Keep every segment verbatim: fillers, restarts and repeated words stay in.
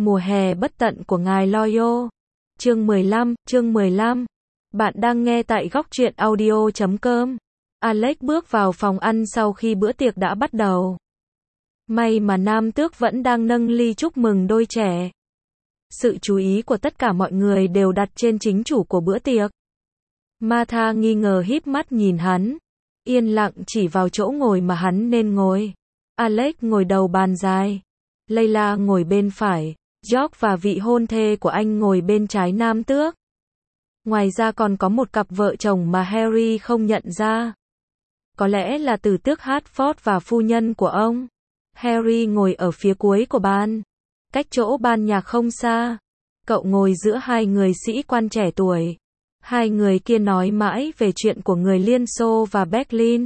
Mùa hè bất tận của ngài Loyo. Chương mười lăm, chương mười lăm. Bạn đang nghe tại góc truyện audio chấm com. Alex bước vào phòng ăn sau khi bữa tiệc đã bắt đầu. May mà nam tước vẫn đang nâng ly chúc mừng đôi trẻ. Sự chú ý của tất cả mọi người đều đặt trên chính chủ của bữa tiệc. Martha nghi ngờ híp mắt nhìn hắn, yên lặng chỉ vào chỗ ngồi mà hắn nên ngồi. Alex ngồi đầu bàn dài, Layla ngồi bên phải, George và vị hôn thê của anh ngồi bên trái nam tước. Ngoài ra còn có một cặp vợ chồng mà Harry không nhận ra. Có lẽ là từ tước Hertford và phu nhân của ông. Harry ngồi ở phía cuối của bàn, cách chỗ ban nhạc không xa. Cậu ngồi giữa hai người sĩ quan trẻ tuổi. Hai người kia nói mãi về chuyện của người Liên Xô và Berlin.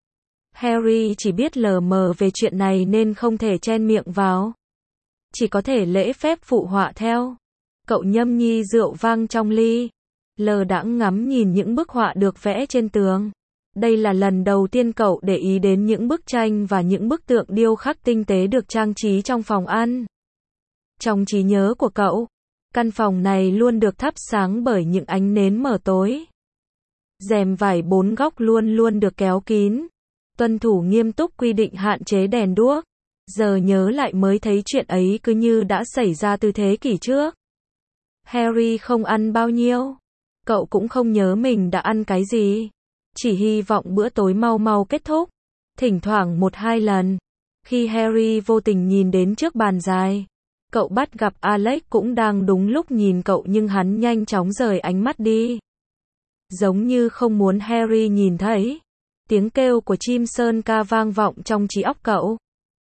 Harry chỉ biết lờ mờ về chuyện này nên không thể chen miệng vào. Chỉ có thể lễ phép phụ họa theo. Cậu nhâm nhi rượu vang trong ly, lờ đãng ngắm nhìn những bức họa được vẽ trên tường. Đây là lần đầu tiên cậu để ý đến những bức tranh và những bức tượng điêu khắc tinh tế được trang trí trong phòng ăn. Trong trí nhớ của cậu, căn phòng này luôn được thắp sáng bởi những ánh nến mờ tối. Rèm vải bốn góc luôn luôn được kéo kín, tuân thủ nghiêm túc quy định hạn chế đèn đuốc. Giờ nhớ lại mới thấy chuyện ấy cứ như đã xảy ra từ thế kỷ trước. Harry không ăn bao nhiêu. Cậu cũng không nhớ mình đã ăn cái gì. Chỉ hy vọng bữa tối mau mau kết thúc. Thỉnh thoảng một hai lần, khi Harry vô tình nhìn đến trước bàn dài, cậu bắt gặp Alex cũng đang đúng lúc nhìn cậu nhưng hắn nhanh chóng rời ánh mắt đi. Giống như không muốn Harry nhìn thấy. Tiếng kêu của chim sơn ca vang vọng trong trí óc cậu.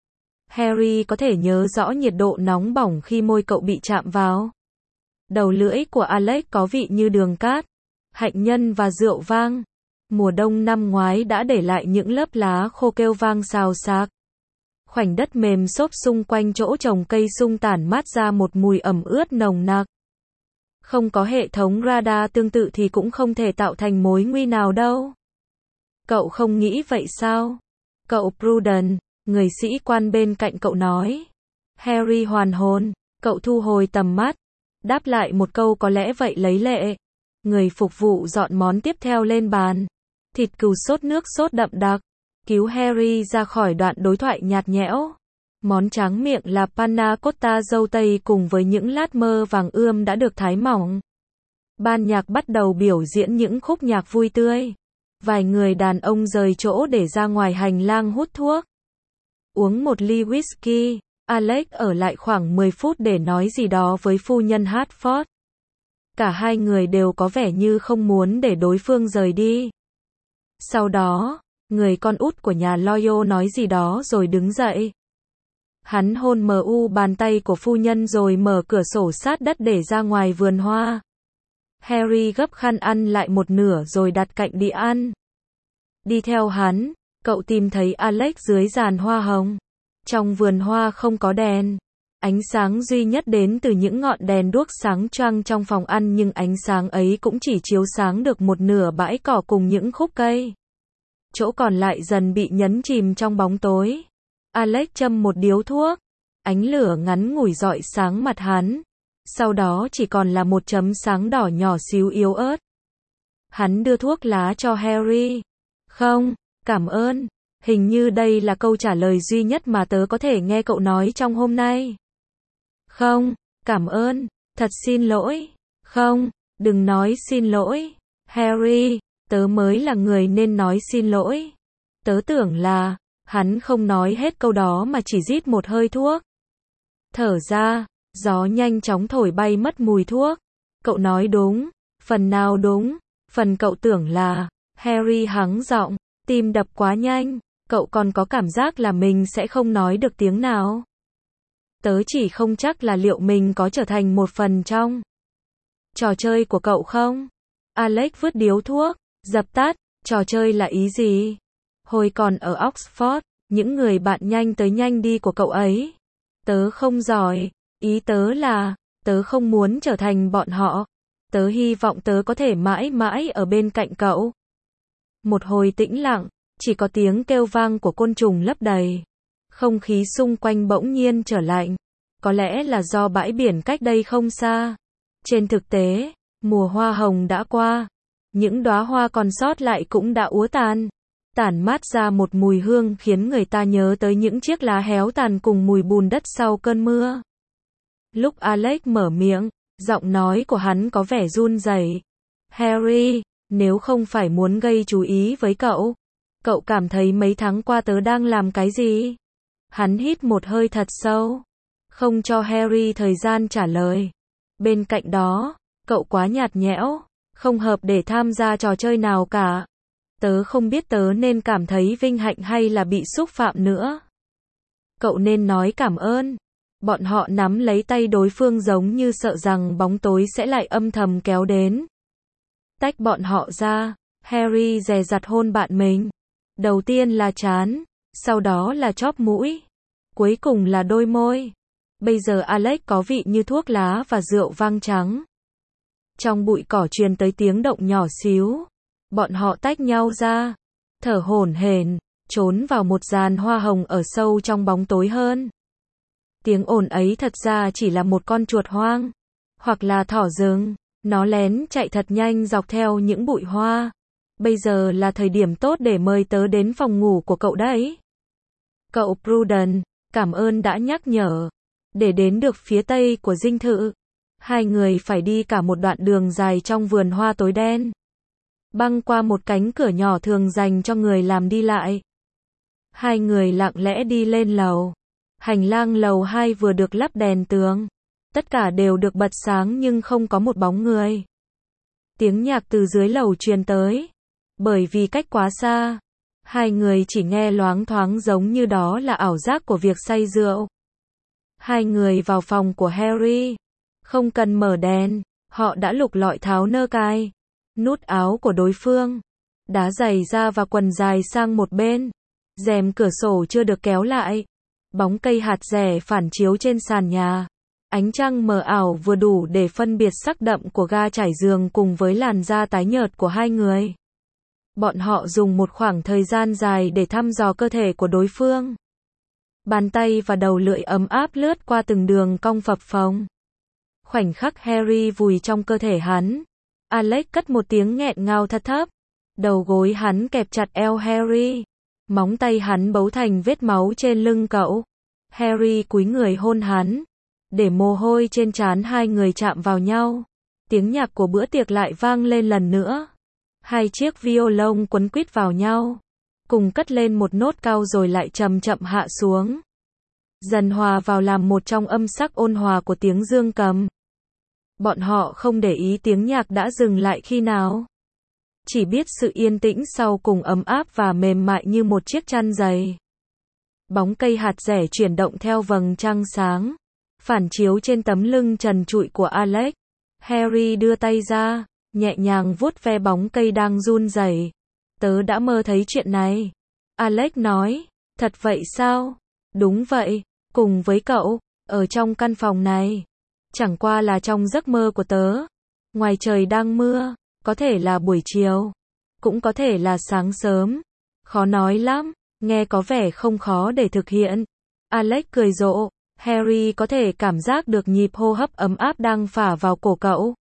Harry có thể nhớ rõ nhiệt độ nóng bỏng khi môi cậu bị chạm vào. Đầu lưỡi của Alex có vị như đường cát, hạnh nhân và rượu vang. Mùa đông năm ngoái đã để lại những lớp lá khô kêu vang xào xạc. Khoảnh đất mềm xốp xung quanh chỗ trồng cây sung tản mát ra một mùi ẩm ướt nồng nặc. Không có hệ thống radar tương tự thì cũng không thể tạo thành mối nguy nào đâu. Cậu không nghĩ vậy sao? Cậu Prudence, người sĩ quan bên cạnh cậu nói. Harry hoàn hồn, cậu thu hồi tầm mắt, đáp lại một câu có lẽ vậy lấy lệ. Người phục vụ dọn món tiếp theo lên bàn. Thịt cừu sốt nước sốt đậm đặc, cứu Harry ra khỏi đoạn đối thoại nhạt nhẽo. Món tráng miệng là panna cotta dâu tây cùng với những lát mơ vàng ươm đã được thái mỏng. Ban nhạc bắt đầu biểu diễn những khúc nhạc vui tươi. Vài người đàn ông rời chỗ để ra ngoài hành lang hút thuốc. Uống một ly whisky, Alex ở lại khoảng mười phút để nói gì đó với phu nhân Hertford. Cả hai người đều có vẻ như không muốn để đối phương rời đi. Sau đó, người con út của nhà Loyo nói gì đó rồi đứng dậy. Hắn hôn mờ u bàn tay của phu nhân rồi mở cửa sổ sát đất để ra ngoài vườn hoa. Harry gấp khăn ăn lại một nửa rồi đặt cạnh đĩa ăn. Đi theo hắn, cậu tìm thấy Alex dưới giàn hoa hồng. Trong vườn hoa không có đèn. Ánh sáng duy nhất đến từ những ngọn đèn đuốc sáng choang trong phòng ăn nhưng ánh sáng ấy cũng chỉ chiếu sáng được một nửa bãi cỏ cùng những khúc cây. Chỗ còn lại dần bị nhấn chìm trong bóng tối. Alex châm một điếu thuốc. Ánh lửa ngắn ngủi rọi sáng mặt hắn. Sau đó chỉ còn là một chấm sáng đỏ nhỏ xíu yếu ớt. Hắn đưa thuốc lá cho Harry. Không, cảm ơn. Hình như đây là câu trả lời duy nhất mà tớ có thể nghe cậu nói trong hôm nay. Không, cảm ơn. Thật xin lỗi. Không, đừng nói xin lỗi. Harry, tớ mới là người nên nói xin lỗi. Tớ tưởng là... Hắn không nói hết câu đó mà chỉ rít một hơi thuốc. Thở ra, gió nhanh chóng thổi bay mất mùi thuốc. Cậu nói đúng. Phần nào đúng? Phần cậu tưởng là... Harry hắng giọng, tim đập quá nhanh. Cậu còn có cảm giác là mình sẽ không nói được tiếng nào. Tớ chỉ không chắc là liệu mình có trở thành một phần trong trò chơi của cậu không? Alex vứt điếu thuốc, dập tắt. Trò chơi là ý gì? Hồi còn ở Oxford, những người bạn nhanh tới nhanh đi của cậu ấy. Tớ không giỏi. Ý tớ là, tớ không muốn trở thành bọn họ. Tớ hy vọng tớ có thể mãi mãi ở bên cạnh cậu. Một hồi tĩnh lặng, chỉ có tiếng kêu vang của côn trùng lấp đầy. Không khí xung quanh bỗng nhiên trở lạnh. Có lẽ là do bãi biển cách đây không xa. Trên thực tế, mùa hoa hồng đã qua. Những đóa hoa còn sót lại cũng đã úa tàn. Tản mát ra một mùi hương khiến người ta nhớ tới những chiếc lá héo tàn cùng mùi bùn đất sau cơn mưa. Lúc Alex mở miệng, giọng nói của hắn có vẻ run rẩy. Harry, nếu không phải muốn gây chú ý với cậu, cậu cảm thấy mấy tháng qua tớ đang làm cái gì? Hắn hít một hơi thật sâu, không cho Harry thời gian trả lời. Bên cạnh đó, cậu quá nhạt nhẽo, không hợp để tham gia trò chơi nào cả. Tớ không biết tớ nên cảm thấy vinh hạnh hay là bị xúc phạm nữa. Cậu nên nói cảm ơn. Bọn họ nắm lấy tay đối phương giống như sợ rằng bóng tối sẽ lại âm thầm kéo đến. Tách bọn họ ra, Harry dè dặt hôn bạn mình. Đầu tiên là trán, sau đó là chóp mũi, cuối cùng là đôi môi. Bây giờ Alex có vị như thuốc lá và rượu vang trắng. Trong bụi cỏ truyền tới tiếng động nhỏ xíu. Bọn họ tách nhau ra, thở hổn hển, trốn vào một giàn hoa hồng ở sâu trong bóng tối hơn. Tiếng ồn ấy thật ra chỉ là một con chuột hoang, hoặc là thỏ rừng, nó lén chạy thật nhanh dọc theo những bụi hoa. Bây giờ là thời điểm tốt để mời tớ đến phòng ngủ của cậu đấy. Cậu Prudence, cảm ơn đã nhắc nhở. Để đến được phía tây của dinh thự, hai người phải đi cả một đoạn đường dài trong vườn hoa tối đen. Băng qua một cánh cửa nhỏ thường dành cho người làm đi lại. Hai người lặng lẽ đi lên lầu. Hành lang lầu hai vừa được lắp đèn tường. Tất cả đều được bật sáng nhưng không có một bóng người. Tiếng nhạc từ dưới lầu truyền tới. Bởi vì cách quá xa, hai người chỉ nghe loáng thoáng giống như đó là ảo giác của việc say rượu. Hai người vào phòng của Harry. Không cần mở đèn, họ đã lục lọi tháo nơ cai, nút áo của đối phương, đá giày ra và quần dài sang một bên. Rèm cửa sổ chưa được kéo lại. Bóng cây hạt rẻ phản chiếu trên sàn nhà. Ánh trăng mờ ảo vừa đủ để phân biệt sắc đậm của ga trải giường cùng với làn da tái nhợt của hai người. Bọn họ dùng một khoảng thời gian dài để thăm dò cơ thể của đối phương. Bàn tay và đầu lưỡi ấm áp lướt qua từng đường cong phập phồng. Khoảnh khắc Harry vùi trong cơ thể hắn, Alex cất một tiếng nghẹn ngào thật thấp. Đầu gối hắn kẹp chặt eo Harry. Móng tay hắn bấu thành vết máu trên lưng cậu. Harry cúi người hôn hắn, để mồ hôi trên trán hai người chạm vào nhau. Tiếng nhạc của bữa tiệc lại vang lên lần nữa. Hai chiếc violon quấn quýt vào nhau, cùng cất lên một nốt cao rồi lại chậm chậm hạ xuống. Dần hòa vào làm một trong âm sắc ôn hòa của tiếng dương cầm. Bọn họ không để ý tiếng nhạc đã dừng lại khi nào. Chỉ biết sự yên tĩnh sau cùng ấm áp và mềm mại như một chiếc chăn dày. Bóng cây hạt rẻ chuyển động theo vầng trăng sáng, phản chiếu trên tấm lưng trần trụi của Alex. Harry đưa tay ra, nhẹ nhàng vuốt ve bóng cây đang run rẩy. Tớ đã mơ thấy chuyện này. Alex nói, thật vậy sao? Đúng vậy, cùng với cậu, ở trong căn phòng này. Chẳng qua là trong giấc mơ của tớ. Ngoài trời đang mưa, có thể là buổi chiều, cũng có thể là sáng sớm. Khó nói lắm, nghe có vẻ không khó để thực hiện. Alex cười rộ, Harry có thể cảm giác được nhịp hô hấp ấm áp đang phả vào cổ cậu.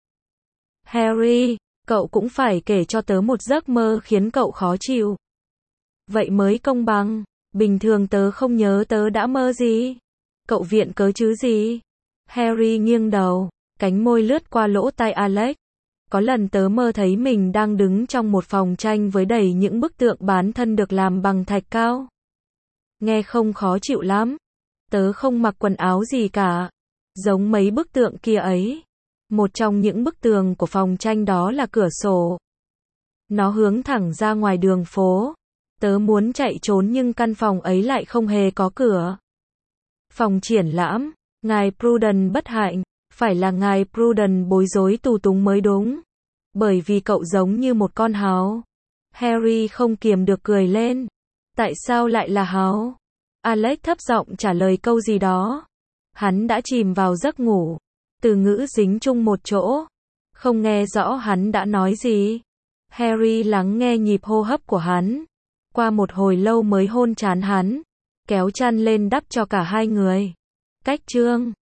Harry, cậu cũng phải kể cho tớ một giấc mơ khiến cậu khó chịu. Vậy mới công bằng, bình thường tớ không nhớ tớ đã mơ gì. Cậu viện cớ chứ gì? Harry nghiêng đầu, cánh môi lướt qua lỗ tai Alex. Có lần tớ mơ thấy mình đang đứng trong một phòng tranh với đầy những bức tượng bán thân được làm bằng thạch cao. Nghe không khó chịu lắm. Tớ không mặc quần áo gì cả. Giống mấy bức tượng kia ấy. Một trong những bức tường của phòng tranh đó là cửa sổ. Nó hướng thẳng ra ngoài đường phố. Tớ muốn chạy trốn nhưng căn phòng ấy lại không hề có cửa. Phòng triển lãm, ngài Prudence bất hạnh, phải là ngài Prudence bối rối tù túng mới đúng. Bởi vì cậu giống như một con háo. Harry không kiềm được cười lên. Tại sao lại là háo? Alex thấp giọng trả lời câu gì đó. Hắn đã chìm vào giấc ngủ. Từ ngữ dính chung một chỗ. Không nghe rõ hắn đã nói gì. Harry lắng nghe nhịp hô hấp của hắn. Qua một hồi lâu mới hôn trán hắn. Kéo chăn lên đắp cho cả hai người. Cách chương